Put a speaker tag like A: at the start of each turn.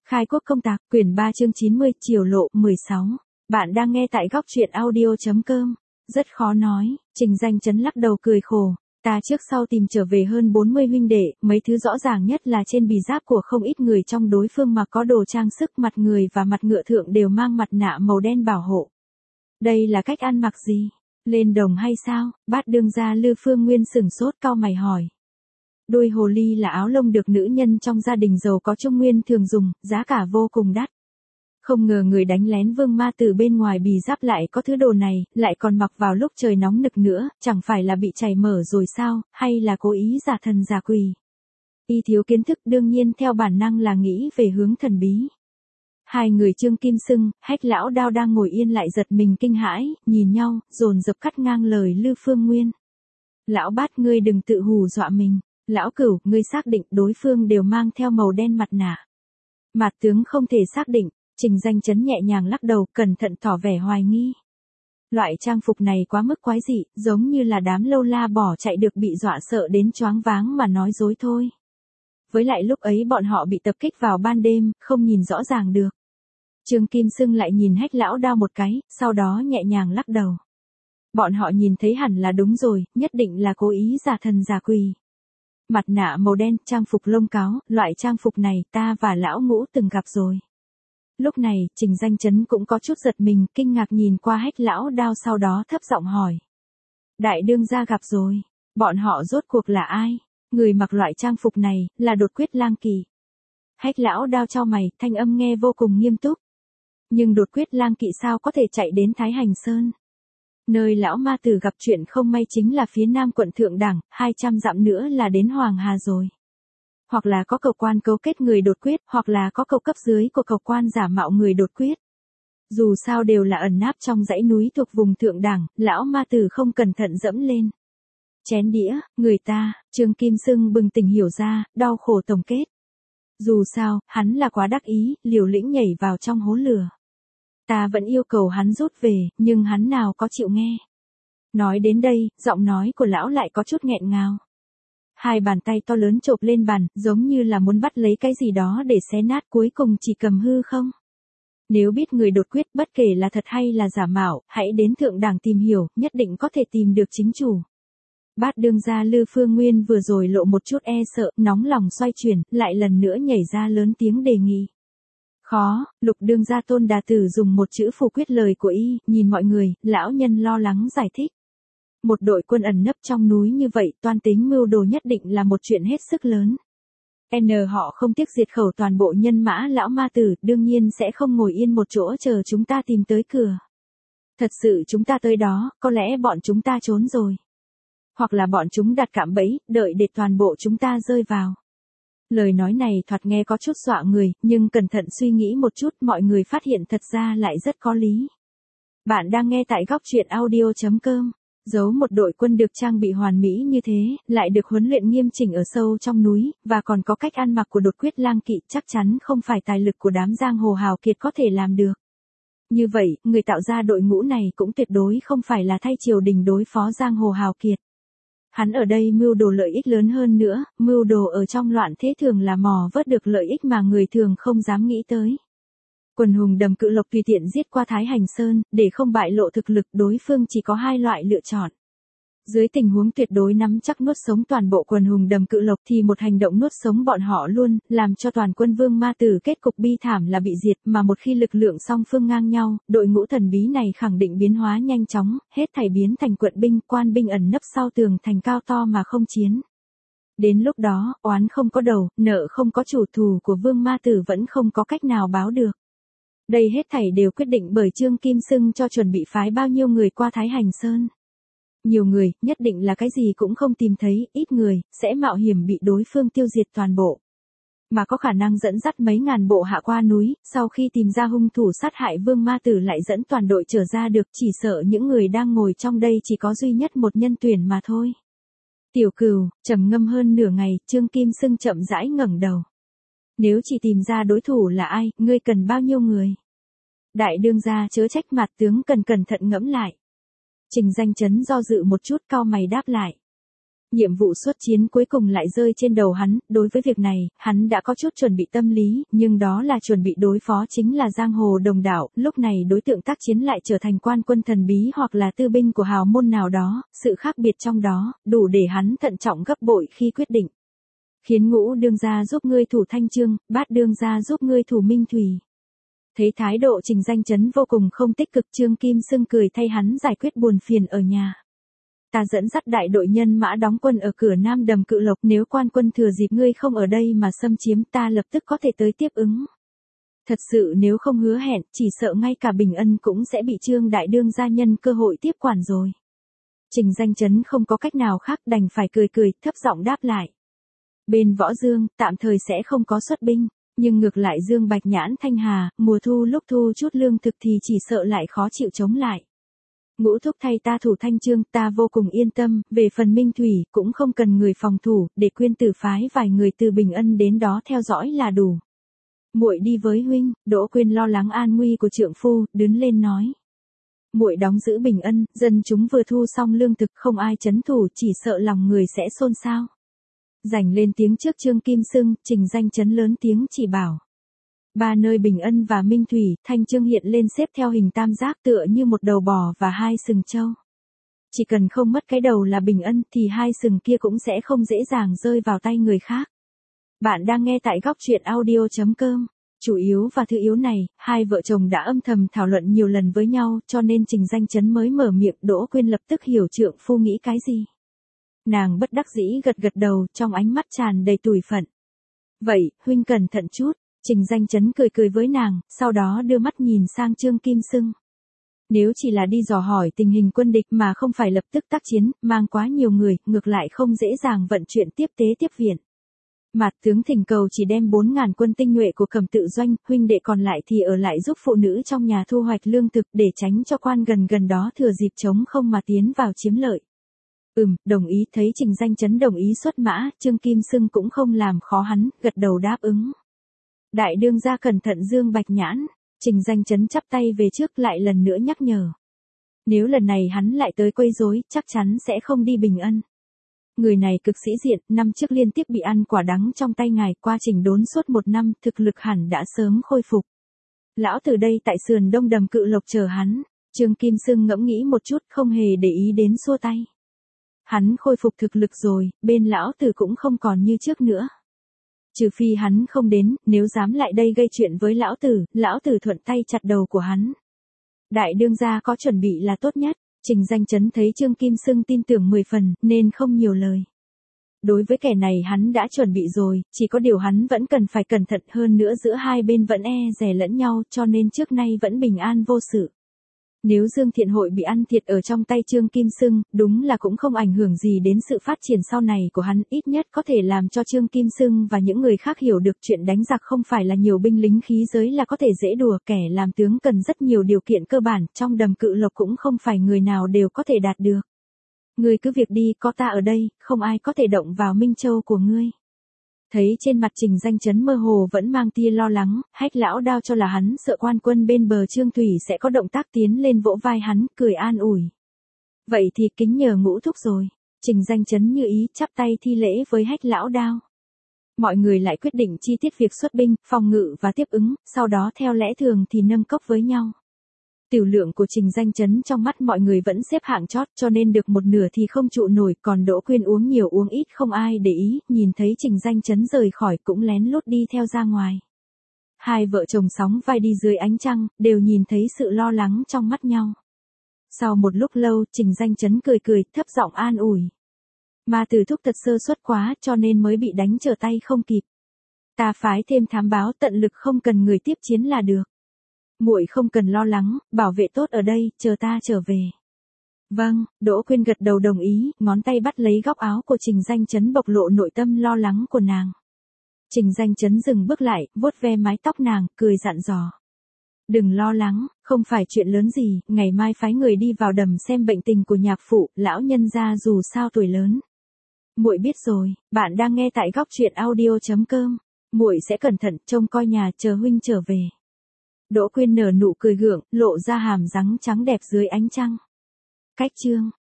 A: Khai quốc công tạc, quyển 3 chương 90, Triều lộ, 16. Bạn đang nghe tại góc truyện audio.com. Rất khó nói, Trình Danh Chấn lắc đầu cười khổ. Ta trước sau tìm trở về hơn 40 huynh đệ, mấy thứ rõ ràng nhất là trên bì giáp của không ít người trong đối phương mà có đồ trang sức mặt người và mặt ngựa thượng đều mang mặt nạ màu đen bảo hộ. Đây là cách ăn mặc gì? Lên đồng hay sao? Bát đương gia Lư Phương Nguyên sửng sốt cau mày hỏi. Đuôi hồ ly là áo lông được nữ nhân trong gia đình giàu có Trung Nguyên thường dùng, giá cả vô cùng đắt. Không ngờ người đánh lén Vương Ma từ bên ngoài bì giáp lại có thứ đồ này, lại còn mặc vào lúc trời nóng nực nữa, chẳng phải là bị chảy mở rồi sao, hay là cố ý giả thần giả quỷ. Y thiếu kiến thức đương nhiên theo bản năng là nghĩ về hướng thần bí. Hai người Trương Kim Sưng, Hách lão Đao đang ngồi yên lại giật mình kinh hãi, nhìn nhau, dồn dập cắt ngang lời Lư Phương Nguyên. Lão Bát ngươi đừng tự hù dọa mình. Lão Cửu, ngươi xác định đối phương đều mang theo màu đen mặt nạ. Mạt tướng không thể xác định, Trình Danh Chấn nhẹ nhàng lắc đầu, cẩn thận tỏ vẻ hoài nghi. Loại trang phục này quá mức quái dị, giống như là đám lâu la bỏ chạy được bị dọa sợ đến choáng váng mà nói dối thôi. Với lại lúc ấy bọn họ bị tập kích vào ban đêm, không nhìn rõ ràng được. Trương Kim Sưng lại nhìn Hách lão Đao một cái, sau đó nhẹ nhàng lắc đầu. Bọn họ nhìn thấy hẳn là đúng rồi, nhất định là cố ý giả thần giả quỷ. Mặt nạ màu đen, trang phục lông cáo, loại trang phục này ta và lão Ngũ từng gặp rồi. Lúc này, Trình Danh Chấn cũng có chút giật mình, kinh ngạc nhìn qua Hách lão Đao sau đó thấp giọng hỏi. Đại đương gia gặp rồi, bọn họ rốt cuộc là ai? Người mặc loại trang phục này, là Đột Quyết Lang Kỵ. Hách lão Đao chau mày, thanh âm nghe vô cùng nghiêm túc. Nhưng Đột Quyết Lang Kỵ sao có thể chạy đến Thái Hành Sơn? Nơi lão ma tử gặp chuyện không may chính là phía nam quận Thượng Đẳng, 200 dặm nữa là đến Hoàng Hà rồi. Hoặc là có cầu quan cấu kết người Đột Quyết, hoặc là có cầu cấp dưới của cầu quan giả mạo người Đột Quyết. Dù sao đều là ẩn náp trong dãy núi thuộc vùng Thượng Đẳng, lão ma tử không cẩn thận dẫm lên. Chén đĩa, người ta, Trương Kim Sưng bừng tỉnh hiểu ra, đau khổ tổng kết. Dù sao, hắn là quá đắc ý, liều lĩnh nhảy vào trong hố lửa. Ta vẫn yêu cầu hắn rút về, nhưng hắn nào có chịu nghe. Nói đến đây, giọng nói của lão lại có chút nghẹn ngào. Hai bàn tay to lớn chộp lên bàn, giống như là muốn bắt lấy cái gì đó để xé nát, cuối cùng chỉ cầm hư không. Nếu biết người Đột Quyết bất kể là thật hay là giả mạo, hãy đến Thượng Đẳng tìm hiểu, nhất định có thể tìm được chính chủ. Bát đương gia Lư Phương Nguyên vừa rồi lộ một chút e sợ, nóng lòng xoay chuyển, lại lần nữa nhảy ra lớn tiếng đề nghị. Khó, Lục đương gia Tôn Đà Tử dùng một chữ phủ quyết lời của y, nhìn mọi người, lão nhân lo lắng giải thích. Một đội quân ẩn nấp trong núi như vậy, toan tính mưu đồ nhất định là một chuyện hết sức lớn. Họ không tiếc diệt khẩu toàn bộ nhân mã lão ma tử, đương nhiên sẽ không ngồi yên một chỗ chờ chúng ta tìm tới cửa. Thật sự chúng ta tới đó, có lẽ bọn chúng ta trốn rồi. Hoặc là bọn chúng đặt cạm bẫy, đợi để toàn bộ chúng ta rơi vào. Lời nói này thoạt nghe có chút dọa người, nhưng cẩn thận suy nghĩ một chút mọi người phát hiện thật ra lại rất có lý. Bạn đang nghe tại góc truyện audio.com. Giấu một đội quân được trang bị hoàn mỹ như thế, lại được huấn luyện nghiêm chỉnh ở sâu trong núi, và còn có cách ăn mặc của Đột Quyết Lang Kỵ, chắc chắn không phải tài lực của đám giang hồ hào kiệt có thể làm được. Như vậy, người tạo ra đội ngũ này cũng tuyệt đối không phải là thay triều đình đối phó giang hồ hào kiệt. Hắn ở đây mưu đồ lợi ích lớn hơn nữa, mưu đồ ở trong loạn thế thường là mò vớt được lợi ích mà người thường không dám nghĩ tới. Quần hùng Đầm Cự Lộc tùy tiện giết qua Thái Hành Sơn, để không bại lộ thực lực đối phương chỉ có hai loại lựa chọn. Dưới tình huống tuyệt đối nắm chắc nuốt sống toàn bộ quần hùng Đầm Cự Lộc thì một hành động nuốt sống bọn họ luôn, làm cho toàn quân Vương Ma Tử kết cục bi thảm là bị diệt, mà một khi lực lượng song phương ngang nhau, đội ngũ thần bí này khẳng định biến hóa nhanh chóng, hết thảy biến thành quận binh, quan binh ẩn nấp sau tường thành cao to mà không chiến. Đến lúc đó, oán không có đầu, nợ không có chủ, thù của Vương Ma Tử vẫn không có cách nào báo được. Đây hết thảy đều quyết định bởi Trương Kim Sưng cho chuẩn bị phái bao nhiêu người qua Thái Hành Sơn. Nhiều người, nhất định là cái gì cũng không tìm thấy, ít người, sẽ mạo hiểm bị đối phương tiêu diệt toàn bộ. Mà có khả năng dẫn dắt mấy ngàn bộ hạ qua núi, sau khi tìm ra hung thủ sát hại Vương Ma Tử lại dẫn toàn đội trở ra được, chỉ sợ những người đang ngồi trong đây chỉ có duy nhất một nhân tuyển mà thôi. Tiểu Cửu, trầm ngâm hơn nửa ngày, Trương Kim Sưng chậm rãi ngẩng đầu. Nếu chỉ tìm ra đối thủ là ai, ngươi cần bao nhiêu người? Đại đương gia chớ trách, Mạt tướng cần cẩn thận ngẫm lại. Trình Danh Chấn do dự một chút, cau mày đáp lại. Nhiệm vụ xuất chiến cuối cùng lại rơi trên đầu hắn, đối với việc này, hắn đã có chút chuẩn bị tâm lý, nhưng đó là chuẩn bị đối phó chính là giang hồ đồng đạo, lúc này đối tượng tác chiến lại trở thành quan quân thần bí hoặc là tư binh của hào môn nào đó, sự khác biệt trong đó, đủ để hắn thận trọng gấp bội khi quyết định. Khiến Ngũ đương gia giúp ngươi thủ Thanh Chương, Bát đương gia giúp ngươi thủ Minh Thủy. Thấy thái độ Trình Danh Chấn vô cùng không tích cực, Trương Kim Xưng cười thay hắn giải quyết buồn phiền ở nhà. Ta dẫn dắt đại đội nhân mã đóng quân ở cửa Nam Đầm Cự Lộc, nếu quan quân thừa dịp ngươi không ở đây mà xâm chiếm, ta lập tức có thể tới tiếp ứng. Thật sự nếu không hứa hẹn, chỉ sợ ngay cả Bình Ân cũng sẽ bị Trương đại đương gia nhân cơ hội tiếp quản rồi. Trình Danh Chấn không có cách nào khác, đành phải cười cười, thấp giọng đáp lại. Bên Võ Dương, tạm thời sẽ không có xuất binh, nhưng ngược lại Dương Bạch Nhãn Thanh Hà, mùa thu lúc thu chút lương thực thì chỉ sợ lại khó chịu chống lại. Ngũ thúc thay ta thủ Thanh Chương, ta vô cùng yên tâm, về phần Minh Thủy, cũng không cần người phòng thủ, để Quyên Tử phái vài người từ Bình Ân đến đó theo dõi là đủ. Muội đi với huynh. Đỗ Quyên lo lắng an nguy của trượng phu, đứng lên nói. Muội đóng giữ Bình Ân, dân chúng vừa thu xong lương thực không ai trấn thủ, chỉ sợ lòng người sẽ xôn xao. Giành lên tiếng trước Trương Kim Xưng, Trình Danh Chấn lớn tiếng chỉ bảo. Ba nơi Bình Ân và Minh Thủy, Thanh Chương hiện lên xếp theo hình tam giác tựa như một đầu bò và hai sừng trâu. Chỉ cần không mất cái đầu là Bình Ân thì hai sừng kia cũng sẽ không dễ dàng rơi vào tay người khác. Bạn đang nghe tại góc truyện audio.com. Chủ yếu và thứ yếu này, hai vợ chồng đã âm thầm thảo luận nhiều lần với nhau, cho nên Trình Danh Chấn mới mở miệng. Đỗ Quyên lập tức hiểu trượng phu nghĩ cái gì. Nàng bất đắc dĩ gật gật đầu, trong ánh mắt tràn đầy tủi phận. Vậy, huynh cẩn thận chút. Trình Danh Chấn cười cười với nàng, sau đó đưa mắt nhìn sang Trương Kim Xưng. Nếu chỉ là đi dò hỏi tình hình quân địch mà không phải lập tức tác chiến, mang quá nhiều người, ngược lại không dễ dàng vận chuyển tiếp tế tiếp viện. Mạt tướng thỉnh cầu chỉ đem 4.000 quân tinh nhuệ của Cẩm Tự doanh, huynh đệ còn lại thì ở lại giúp phụ nữ trong nhà thu hoạch lương thực để tránh cho quan gần đó thừa dịp trống không mà tiến vào chiếm lợi. Đồng ý. Thấy Trình Danh Chấn đồng ý xuất mã, Trương Kim Xưng cũng không làm khó hắn, gật đầu đáp ứng. Đại đương gia cẩn thận Dương Bạch Nhãn. Trình Danh Chấn chắp tay về trước lại lần nữa nhắc nhở. Nếu lần này hắn lại tới quấy rối, chắc chắn sẽ không đi Bình Ân. Người này cực sĩ diện, năm trước liên tiếp bị ăn quả đắng trong tay ngài, qua trình đốn suốt 1 năm, thực lực hẳn đã sớm khôi phục. Lão từ đây tại sườn Đông Đầm Cự Lộc chờ hắn. Trương Kim Xưng ngẫm nghĩ một chút, không hề để ý đến xua tay. Hắn khôi phục thực lực rồi, bên lão tử cũng không còn như trước nữa. Trừ phi hắn không đến, nếu dám lại đây gây chuyện với lão tử thuận tay chặt đầu của hắn. Đại đương gia có chuẩn bị là tốt nhất. Trình Danh Chấn thấy Trương Kim Xưng tin tưởng 10 phần, nên không nhiều lời. Đối với kẻ này hắn đã chuẩn bị rồi, chỉ có điều hắn vẫn cần phải cẩn thận hơn nữa, giữa hai bên vẫn dè lẫn nhau, cho nên trước nay vẫn bình an vô sự. Nếu Dương Thiện Hội bị ăn thiệt ở trong tay Trương Kim Xưng, đúng là cũng không ảnh hưởng gì đến sự phát triển sau này của hắn, ít nhất có thể làm cho Trương Kim Xưng và những người khác hiểu được chuyện đánh giặc không phải là nhiều binh lính khí giới là có thể dễ đùa, kẻ làm tướng cần rất nhiều điều kiện cơ bản, trong Đầm Cự Lộc cũng không phải người nào đều có thể đạt được. Ngươi cứ việc đi, có ta ở đây, không ai có thể động vào Minh Châu của ngươi. Thấy trên mặt Trình Danh Chấn mơ hồ vẫn mang tia lo lắng, Hách lão Đao cho là hắn sợ quan quân bên bờ Trương Thủy sẽ có động tác tiến lên vỗ vai hắn, cười an ủi. Vậy thì kính nhờ Ngũ thúc rồi. Trình Danh Chấn như ý, chắp tay thi lễ với Hách lão Đao. Mọi người lại quyết định chi tiết việc xuất binh, phòng ngự và tiếp ứng, sau đó theo lẽ thường thì nâng cốc với nhau. Tiểu lượng của Trình Danh Chấn trong mắt mọi người vẫn xếp hạng chót, cho nên được một nửa thì không trụ nổi, còn Đỗ Quyên uống nhiều uống ít không ai để ý, nhìn thấy Trình Danh Chấn rời khỏi cũng lén lút đi theo ra ngoài. Hai vợ chồng sóng vai đi dưới ánh trăng, đều nhìn thấy sự lo lắng trong mắt nhau. Sau một lúc lâu, Trình Danh Chấn cười cười, thấp giọng an ủi. Ma Tử thúc thật sơ suất quá, cho nên mới bị đánh trở tay không kịp. Ta phái thêm thám báo, tận lực không cần người tiếp chiến là được. Muội không cần lo lắng, bảo vệ tốt ở đây, chờ ta trở về. Vâng. Đỗ Quyên gật đầu đồng ý, ngón tay bắt lấy góc áo của Trình Danh Chấn bộc lộ nội tâm lo lắng của nàng. Trình Danh Chấn dừng bước lại, vuốt ve mái tóc nàng, cười dặn dò. Đừng lo lắng, không phải chuyện lớn gì, ngày mai phái người đi vào đầm xem bệnh tình của nhạc phụ, lão nhân gia dù sao tuổi lớn. Muội biết rồi. Bạn đang nghe tại góc truyện audio.com. Muội sẽ cẩn thận trông coi nhà, chờ huynh trở về. Đỗ Quyên nở nụ cười gượng, lộ ra hàm răng trắng đẹp dưới ánh trăng. Cách chương